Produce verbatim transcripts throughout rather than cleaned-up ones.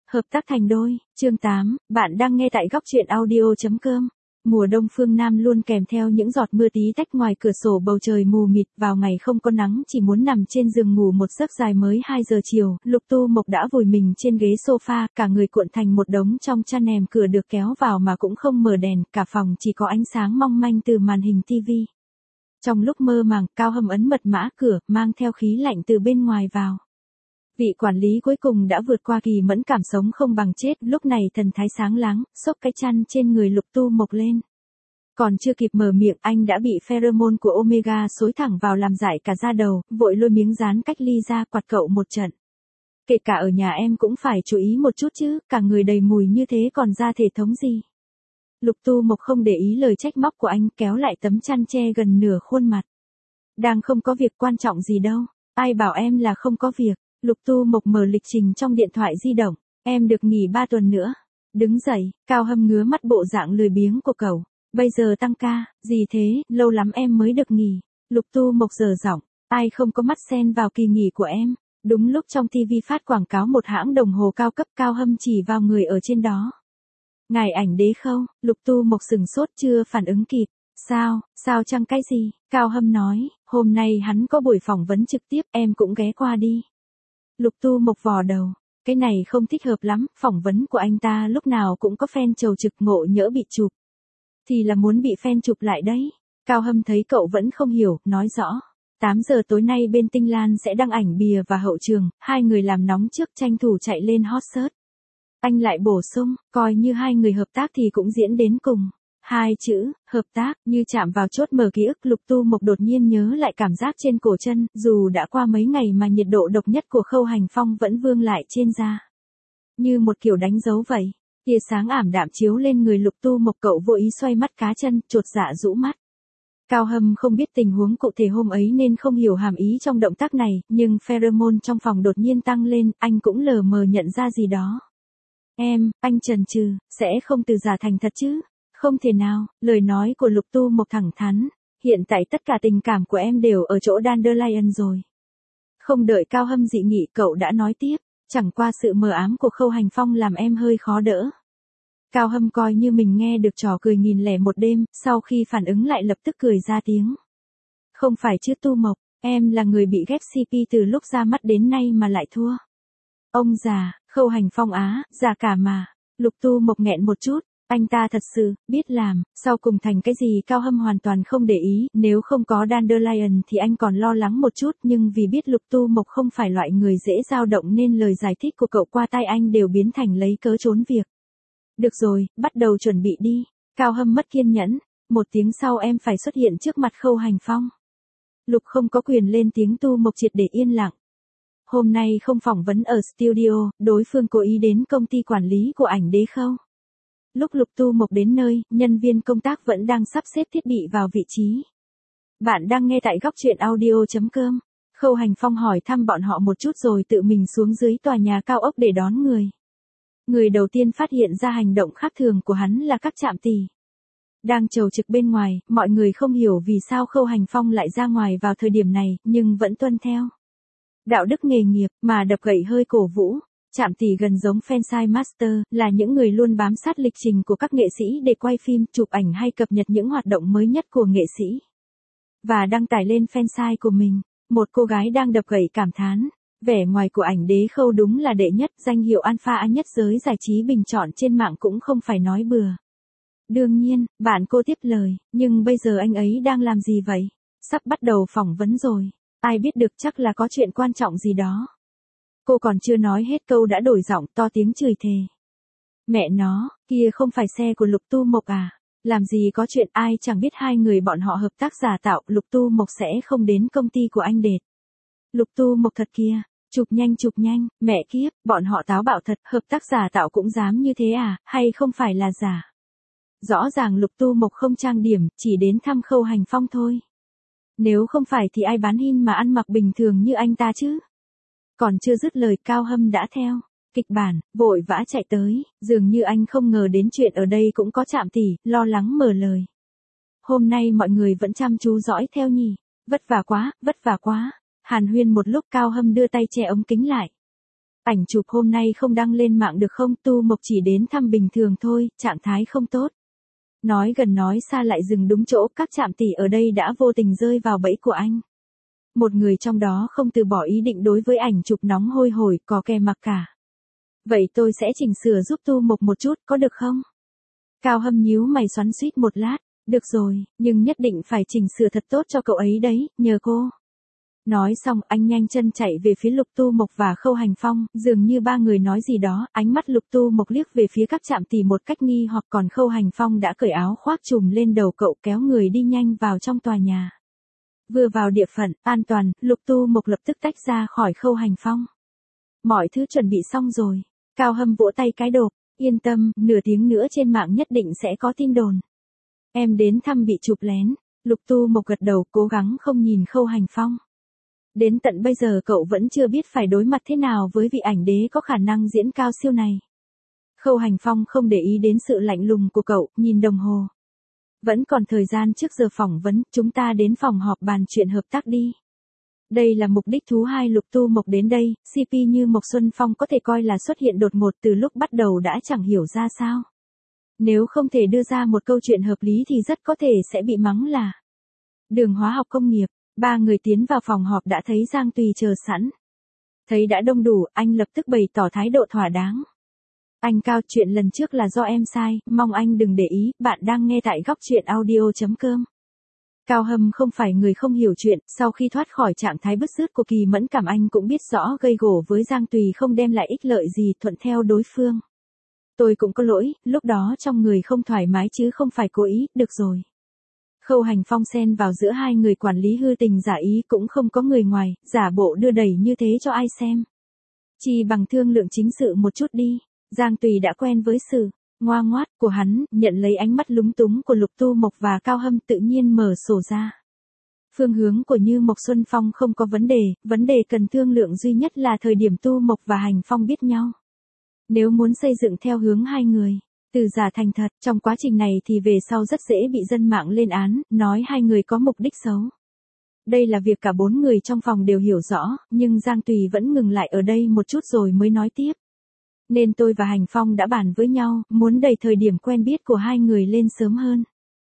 Hợp tác thành đôi, chương tám, bạn đang nghe tại góc truyện audio chấm com. Mùa đông phương Nam luôn kèm theo những giọt mưa tí tách, ngoài cửa sổ bầu trời mù mịt, vào ngày không có nắng chỉ muốn nằm trên giường ngủ một giấc dài. Mới hai giờ chiều, Lục Tu Mộc đã vùi mình trên ghế sofa, cả người cuộn thành một đống trong chăn, nệm cửa được kéo vào mà cũng không mở đèn, cả phòng chỉ có ánh sáng mong manh từ màn hình tivi. Trong lúc mơ màng, Cao Hâm ấn mật mã cửa, mang theo khí lạnh từ bên ngoài vào. Vị quản lý cuối cùng đã vượt qua kỳ mẫn cảm sống không bằng chết, lúc này thần thái sáng láng, xốc cái chăn trên người Lục Tu Mộc lên. Còn chưa kịp mở miệng, anh đã bị pheromone của Omega xối thẳng vào làm dại cả da đầu, vội lôi miếng dán cách ly ra quạt cậu một trận. Kể cả ở nhà em cũng phải chú ý một chút chứ, cả người đầy mùi như thế còn ra thể thống gì. Lục Tu Mộc không để ý lời trách móc của anh, kéo lại tấm chăn che gần nửa khuôn mặt. Đang không có việc quan trọng gì đâu, ai bảo em là không có việc. Lục Tu Mộc mở lịch trình trong điện thoại di động, em được nghỉ ba tuần nữa. Đứng dậy, Cao Hâm ngứa mắt bộ dạng lười biếng của cậu. Bây giờ tăng ca, gì thế, lâu lắm em mới được nghỉ. Lục Tu Mộc dở giọng, ai không có mắt xen vào kỳ nghỉ của em. Đúng lúc trong tivi phát quảng cáo một hãng đồng hồ cao cấp, Cao Hâm chỉ vào người ở trên đó. Ngài ảnh đế khâu, Lục Tu Mộc sừng sốt chưa phản ứng kịp. Sao, sao chăng cái gì? Cao Hâm nói, hôm nay hắn có buổi phỏng vấn trực tiếp, em cũng ghé qua đi. Lục Tu Mộc vò đầu, cái này không thích hợp lắm, phỏng vấn của anh ta lúc nào cũng có fan chầu trực, ngộ nhỡ bị chụp. Thì là muốn bị fan chụp lại đấy. Cao Hâm thấy cậu vẫn không hiểu, nói rõ. tám giờ tối nay bên Tinh Lan sẽ đăng ảnh bìa và hậu trường, hai người làm nóng trước, tranh thủ chạy lên hot search. Anh lại bổ sung, coi như hai người hợp tác thì cũng diễn đến cùng. Hai chữ, hợp tác, như chạm vào chốt mở ký ức. Lục Tu Mộc đột nhiên nhớ lại cảm giác trên cổ chân, dù đã qua mấy ngày mà nhiệt độ độc nhất của Khâu Hành Phong vẫn vương lại trên da. Như một kiểu đánh dấu vậy, tia sáng ảm đạm chiếu lên người Lục Tu Mộc, cậu vô ý xoay mắt cá chân, chột dạ rũ mắt. Cao Hâm không biết tình huống cụ thể hôm ấy nên không hiểu hàm ý trong động tác này, nhưng pheromone trong phòng đột nhiên tăng lên, anh cũng lờ mờ nhận ra gì đó. Em, anh chần chừ, sẽ không từ giả thành thật chứ? Không thể nào, lời nói của Lục Tu Mộc thẳng thắn. Hiện tại tất cả tình cảm của em đều ở chỗ Dandelion rồi. Không đợi Cao Hâm dị nghị, cậu đã nói tiếp. Chẳng qua sự mờ ám của Khâu Hành Phong làm em hơi khó đỡ. Cao Hâm coi như mình nghe được trò cười nghìn lẻ một đêm, sau khi phản ứng lại lập tức cười ra tiếng. Không phải chứ Tu Mộc, em là người bị ghép xê pê từ lúc ra mắt đến nay mà lại thua. Ông già, Khâu Hành Phong á, già cả mà. Lục Tu Mộc nghẹn một chút. Anh ta thật sự, biết làm, sau cùng thành cái gì Cao Hâm hoàn toàn không để ý, nếu không có Dandelion thì anh còn lo lắng một chút, nhưng vì biết Lục Tu Mộc không phải loại người dễ dao động nên lời giải thích của cậu qua tai anh đều biến thành lấy cớ trốn việc. Được rồi, bắt đầu chuẩn bị đi. Cao Hâm mất kiên nhẫn, một tiếng sau em phải xuất hiện trước mặt Khâu Hành Phong. Lục không có quyền lên tiếng. Tu Mộc triệt để yên lặng. Hôm nay không phỏng vấn ở studio, đối phương cố ý đến công ty quản lý của ảnh đế khâu. Lúc Lục Tu Mộc đến nơi, nhân viên công tác vẫn đang sắp xếp thiết bị vào vị trí. Bạn đang nghe tại góc truyện audio chấm com. Khâu Hành Phong hỏi thăm bọn họ một chút rồi tự mình xuống dưới tòa nhà cao ốc để đón người. Người đầu tiên phát hiện ra hành động khác thường của hắn là các trạm tỷ. Đang chầu trực bên ngoài, mọi người không hiểu vì sao Khâu Hành Phong lại ra ngoài vào thời điểm này, nhưng vẫn tuân theo đạo đức nghề nghiệp mà đập gậy hơi cổ vũ. Trạm tỷ gần giống fansite master, là những người luôn bám sát lịch trình của các nghệ sĩ để quay phim, chụp ảnh hay cập nhật những hoạt động mới nhất của nghệ sĩ. Và đăng tải lên fansite của mình. Một cô gái đang đập gậy cảm thán. Vẻ ngoài của ảnh đế khâu đúng là đệ nhất, danh hiệu alpha nhất giới giải trí bình chọn trên mạng cũng không phải nói bừa. Đương nhiên, bạn cô tiếp lời, nhưng bây giờ anh ấy đang làm gì vậy? Sắp bắt đầu phỏng vấn rồi. Ai biết được, chắc là có chuyện quan trọng gì đó. Cô còn chưa nói hết câu đã đổi giọng, to tiếng chửi thề. Mẹ nó, kia không phải xe của Lục Tu Mộc à? Làm gì có chuyện, ai chẳng biết hai người bọn họ hợp tác giả tạo, Lục Tu Mộc sẽ không đến công ty của anh Đệt. Lục Tu Mộc thật kia, chụp nhanh chụp nhanh, mẹ kiếp, bọn họ táo bạo thật, hợp tác giả tạo cũng dám như thế à, hay không phải là giả? Rõ ràng Lục Tu Mộc không trang điểm, chỉ đến thăm Khâu Hành Phong thôi. Nếu không phải thì ai bán hin mà ăn mặc bình thường như anh ta chứ? Còn chưa dứt lời, Cao Hâm đã theo kịch bản, vội vã chạy tới, dường như anh không ngờ đến chuyện ở đây cũng có trạm tỷ, lo lắng mở lời. Hôm nay mọi người vẫn chăm chú dõi theo nhỉ, vất vả quá, vất vả quá. Hàn huyên một lúc, Cao Hâm đưa tay che ống kính lại. Ảnh chụp hôm nay không đăng lên mạng được không? Tu Mộc chỉ đến thăm bình thường thôi, trạng thái không tốt. Nói gần nói xa lại dừng đúng chỗ, các trạm tỷ ở đây đã vô tình rơi vào bẫy của anh. Một người trong đó không từ bỏ ý định đối với ảnh chụp nóng hôi hổi, có kè mặc cả. Vậy tôi sẽ chỉnh sửa giúp Tu Mộc một chút, có được không? Cao Hâm nhíu mày xoắn xuýt một lát, được rồi, nhưng nhất định phải chỉnh sửa thật tốt cho cậu ấy đấy, nhờ cô. Nói xong anh nhanh chân chạy về phía Lục Tu Mộc và Khâu Hành Phong, dường như ba người nói gì đó, ánh mắt Lục Tu Mộc liếc về phía các trạm tỷ một cách nghi hoặc còn Khâu Hành Phong đã cởi áo khoác trùm lên đầu cậu kéo người đi nhanh vào trong tòa nhà. Vừa vào địa phận, an toàn, Lục Tu Mộc lập tức tách ra khỏi Khâu Hành Phong. Mọi thứ chuẩn bị xong rồi. Cao Hâm vỗ tay cái đột, yên tâm, nửa tiếng nữa trên mạng nhất định sẽ có tin đồn. Em đến thăm bị chụp lén, Lục Tu Mộc gật đầu cố gắng không nhìn Khâu Hành Phong. Đến tận bây giờ cậu vẫn chưa biết phải đối mặt thế nào với vị ảnh đế có khả năng diễn cao siêu này. Khâu Hành Phong không để ý đến sự lạnh lùng của cậu, nhìn đồng hồ. Vẫn còn thời gian trước giờ phỏng vấn, chúng ta đến phòng họp bàn chuyện hợp tác đi. Đây là mục đích thứ hai Lục Tu Mộc đến đây, xê pê như Mộc Xuân Phong có thể coi là xuất hiện đột ngột từ lúc bắt đầu đã chẳng hiểu ra sao. Nếu không thể đưa ra một câu chuyện hợp lý thì rất có thể sẽ bị mắng là Đường Hóa học Công nghiệp. Ba người tiến vào phòng họp đã thấy Giang Tùy chờ sẵn. Thấy đã đông đủ, anh lập tức bày tỏ thái độ thỏa đáng. Anh Cao, chuyện lần trước là do em sai, mong anh đừng để ý, bạn đang nghe tại góc truyện audio.com. Cao Hâm không phải người không hiểu chuyện, sau khi thoát khỏi trạng thái bứt rứt của Kỳ Mẫn Cảm anh cũng biết rõ gây gổ với Giang Tùy không đem lại ích lợi gì, thuận theo đối phương. Tôi cũng có lỗi, lúc đó trong người không thoải mái chứ không phải cố ý, được rồi. Khâu Hành Phong xen vào giữa hai người quản lý hư tình giả ý cũng không có người ngoài, giả bộ đưa đẩy như thế cho ai xem. Chỉ bằng thương lượng chính sự một chút đi, Giang Tùy đã quen với sự ngoa ngoát của hắn, nhận lấy ánh mắt lúng túng của Lục Tu Mộc và Cao Hâm tự nhiên mở sổ ra. Phương hướng của Như Mộc Xuân Phong không có vấn đề, vấn đề cần thương lượng duy nhất là thời điểm Tu Mộc và Hành Phong biết nhau. Nếu muốn xây dựng theo hướng hai người từ giả thành thật, trong quá trình này thì về sau rất dễ bị dân mạng lên án, nói hai người có mục đích xấu. Đây là việc cả bốn người trong phòng đều hiểu rõ, nhưng Giang Tùy vẫn ngừng lại ở đây một chút rồi mới nói tiếp. Nên tôi và Hành Phong đã bàn với nhau, muốn đẩy thời điểm quen biết của hai người lên sớm hơn.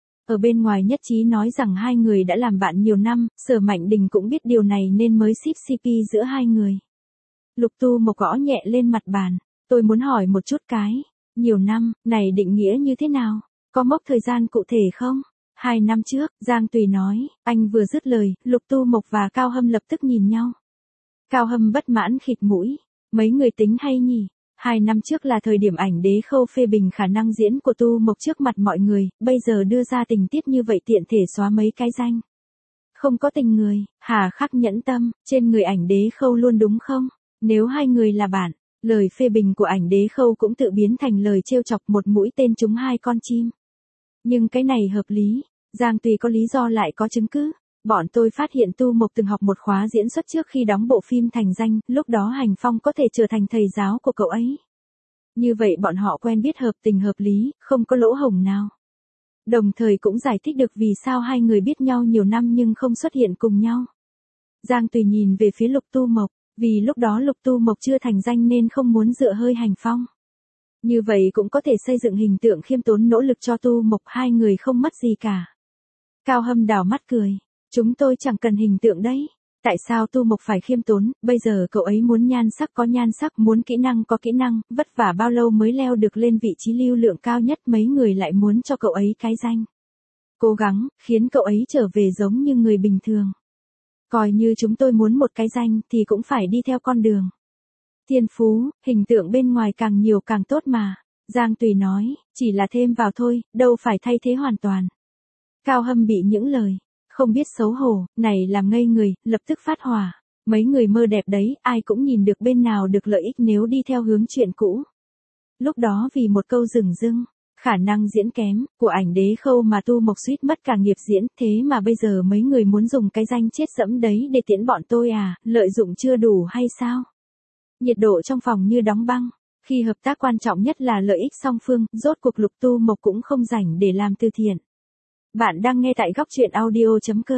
Ở bên ngoài nhất trí nói rằng hai người đã làm bạn nhiều năm, Sở Mạnh Đình cũng biết điều này nên mới ship xê pê giữa hai người. Lục Tu Mộc gõ nhẹ lên mặt bàn, tôi muốn hỏi một chút cái. Nhiều năm, này định nghĩa như thế nào? Có mốc thời gian cụ thể không? Hai năm trước, Giang Tùy nói, anh vừa dứt lời, Lục Tu Mộc và Cao Hâm lập tức nhìn nhau. Cao Hâm bất mãn khịt mũi, mấy người tính hay nhỉ? Hai năm trước là thời điểm ảnh đế Khâu phê bình khả năng diễn của Tu Mộc trước mặt mọi người, bây giờ đưa ra tình tiết như vậy tiện thể xóa mấy cái danh. Không có tình người, hà khắc nhẫn tâm, trên người ảnh đế Khâu luôn đúng không? Nếu hai người là bạn, lời phê bình của ảnh đế Khâu cũng tự biến thành lời trêu chọc một mũi tên trúng hai con chim. Nhưng cái này hợp lý, Giang Tùy có lý do lại có chứng cứ. Bọn tôi phát hiện Tu Mộc từng học một khóa diễn xuất trước khi đóng bộ phim Thành Danh, lúc đó Hành Phong có thể trở thành thầy giáo của cậu ấy. Như vậy bọn họ quen biết hợp tình hợp lý, không có lỗ hổng nào. Đồng thời cũng giải thích được vì sao hai người biết nhau nhiều năm nhưng không xuất hiện cùng nhau. Giang Tùy nhìn về phía Lục Tu Mộc, vì lúc đó Lục Tu Mộc chưa thành danh nên không muốn dựa hơi Hành Phong. Như vậy cũng có thể xây dựng hình tượng khiêm tốn nỗ lực cho Tu Mộc, hai người không mất gì cả. Cao Hâm đảo mắt cười. Chúng tôi chẳng cần hình tượng đấy. Tại sao Tu Mộc phải khiêm tốn, bây giờ cậu ấy muốn nhan sắc có nhan sắc, muốn kỹ năng có kỹ năng, vất vả bao lâu mới leo được lên vị trí lưu lượng cao nhất, mấy người lại muốn cho cậu ấy cái danh. Cố gắng, khiến cậu ấy trở về giống như người bình thường. Coi như chúng tôi muốn một cái danh thì cũng phải đi theo con đường. Thiên phú, hình tượng bên ngoài càng nhiều càng tốt mà. Giang Tùy nói, chỉ là thêm vào thôi, đâu phải thay thế hoàn toàn. Cao Hâm bị những lời không biết xấu hổ, này làm ngây người, lập tức phát hỏa. Mấy người mơ đẹp đấy, ai cũng nhìn được bên nào được lợi ích nếu đi theo hướng chuyện cũ. Lúc đó vì một câu dửng dưng, khả năng diễn kém, của ảnh đế Khâu mà Tu Mộc suýt mất cả nghiệp diễn, thế mà bây giờ mấy người muốn dùng cái danh chết dẫm đấy để tiễn bọn tôi à, lợi dụng chưa đủ hay sao? Nhiệt độ trong phòng như đóng băng, khi hợp tác quan trọng nhất là lợi ích song phương, rốt cuộc Lục Tu Mộc cũng không rảnh để làm từ thiện. Bạn đang nghe tại góc truyện audio.com.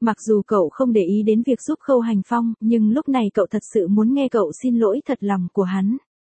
Mặc dù cậu không để ý đến việc giúp Khâu Hành Phong, nhưng lúc này cậu thật sự muốn nghe cậu xin lỗi thật lòng của hắn.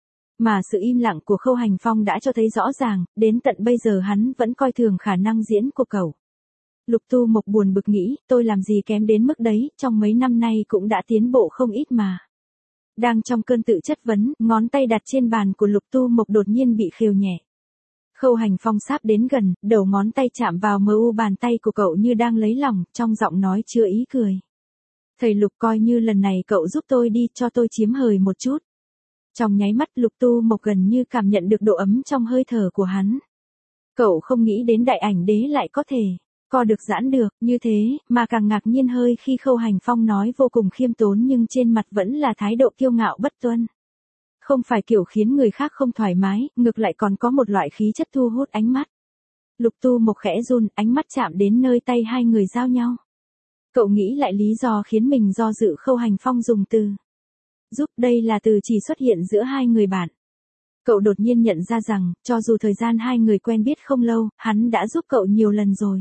Mà sự im lặng của Khâu Hành Phong đã cho thấy rõ ràng, đến tận bây giờ hắn vẫn coi thường khả năng diễn của cậu. Lục Tu Mộc buồn bực nghĩ, tôi làm gì kém đến mức đấy, trong mấy năm nay cũng đã tiến bộ không ít mà. Đang trong cơn tự chất vấn, ngón tay đặt trên bàn của Lục Tu Mộc đột nhiên bị khều nhẹ. Khâu Hành Phong sáp đến gần, đầu ngón tay chạm vào mờ u bàn tay của cậu như đang lấy lòng, trong giọng nói chứa ý cười. Thầy Lục, coi như lần này cậu giúp tôi đi, cho tôi chiếm hời một chút. Trong nháy mắt Lục Tu Mộc gần như cảm nhận được độ ấm trong hơi thở của hắn. Cậu không nghĩ đến đại ảnh đế lại có thể co được giãn được như thế, mà càng ngạc nhiên hơi khi Khâu Hành Phong nói vô cùng khiêm tốn nhưng trên mặt vẫn là thái độ kiêu ngạo bất tuân. Không phải kiểu khiến người khác không thoải mái, ngược lại còn có một loại khí chất thu hút ánh mắt. Lục Tu Mộc khẽ run, ánh mắt chạm đến nơi tay hai người giao nhau. Cậu nghĩ lại lý do khiến mình do dự. Khâu Hành Phong dùng từ giúp, đây là từ chỉ xuất hiện giữa hai người bạn. Cậu đột nhiên nhận ra rằng, cho dù thời gian hai người quen biết không lâu, hắn đã giúp cậu nhiều lần rồi.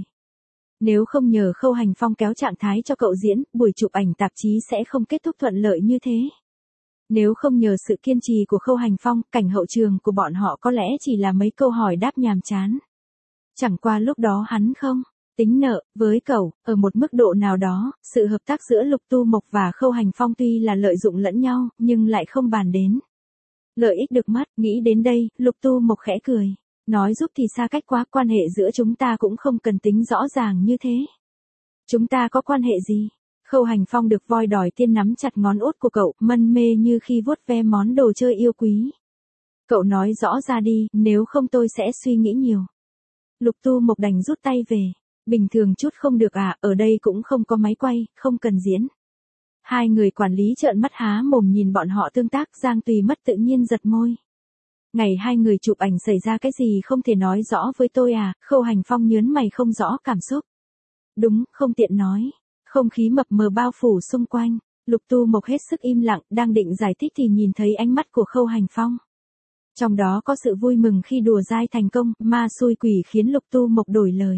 Nếu không nhờ Khâu Hành Phong kéo trạng thái cho cậu diễn, buổi chụp ảnh tạp chí sẽ không kết thúc thuận lợi như thế. Nếu không nhờ sự kiên trì của Khâu Hành Phong, cảnh hậu trường của bọn họ có lẽ chỉ là mấy câu hỏi đáp nhàm chán. Chẳng qua lúc đó hắn không tính nợ với cậu, ở một mức độ nào đó, sự hợp tác giữa Lục Tu Mộc và Khâu Hành Phong tuy là lợi dụng lẫn nhau, nhưng lại không bàn đến lợi ích được mất. Nghĩ đến đây, Lục Tu Mộc khẽ cười. Nói giúp thì xa cách quá, quan hệ giữa chúng ta cũng không cần tính rõ ràng như thế. Chúng ta có quan hệ gì? Khâu Hành Phong được voi đòi tiên nắm chặt ngón út của cậu, mân mê như khi vuốt ve món đồ chơi yêu quý. Cậu nói rõ ra đi, nếu không tôi sẽ suy nghĩ nhiều. Lục Tu Mộc đành rút tay về. Bình thường chút không được à, ở đây cũng không có máy quay, không cần diễn. Hai người quản lý trợn mắt há mồm nhìn bọn họ tương tác. Giang Tùy mất tự nhiên giật môi. Ngày hai người chụp ảnh xảy ra cái gì không thể nói rõ với tôi à? Khâu Hành Phong nhớn mày không rõ cảm xúc. Đúng, không tiện nói. Không khí mập mờ bao phủ xung quanh. Lục Tu Mộc hết sức im lặng, đang định giải thích thì nhìn thấy ánh mắt của Khâu Hành Phong. Trong đó có sự vui mừng khi đùa dai thành công, ma xui quỷ khiến Lục Tu Mộc đổi lời.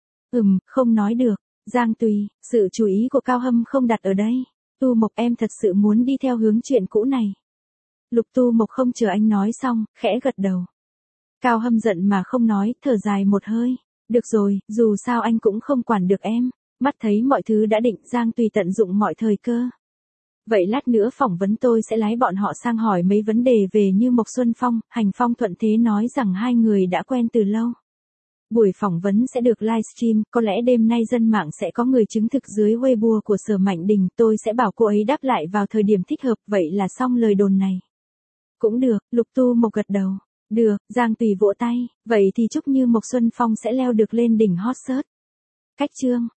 Ừm, không nói được. Giang Tùy, sự chú ý của Cao Hâm không đặt ở đây. Tu Mộc, em thật sự muốn đi theo hướng chuyện cũ này. Lục Tu Mộc không chờ anh nói xong, khẽ gật đầu. Cao Hâm giận mà không nói, thở dài một hơi. Được rồi, dù sao anh cũng không quản được em. Mắt thấy mọi thứ đã định, Giang Tùy tận dụng mọi thời cơ. Vậy lát nữa phỏng vấn tôi sẽ lái bọn họ sang hỏi mấy vấn đề về Như Mộc Xuân Phong. Hành Phong thuận thế nói rằng hai người đã quen từ lâu. Buổi phỏng vấn sẽ được livestream, có lẽ đêm nay dân mạng sẽ có người chứng thực dưới Weibo của Sở Mạnh Đình, tôi sẽ bảo cô ấy đáp lại vào thời điểm thích hợp, vậy là xong lời đồn này. Cũng được, Lục Tu Mộc gật đầu. Được, Giang Tùy vỗ tay, vậy thì chúc Như Mộc Xuân Phong sẽ leo được lên đỉnh hot search. Cách chương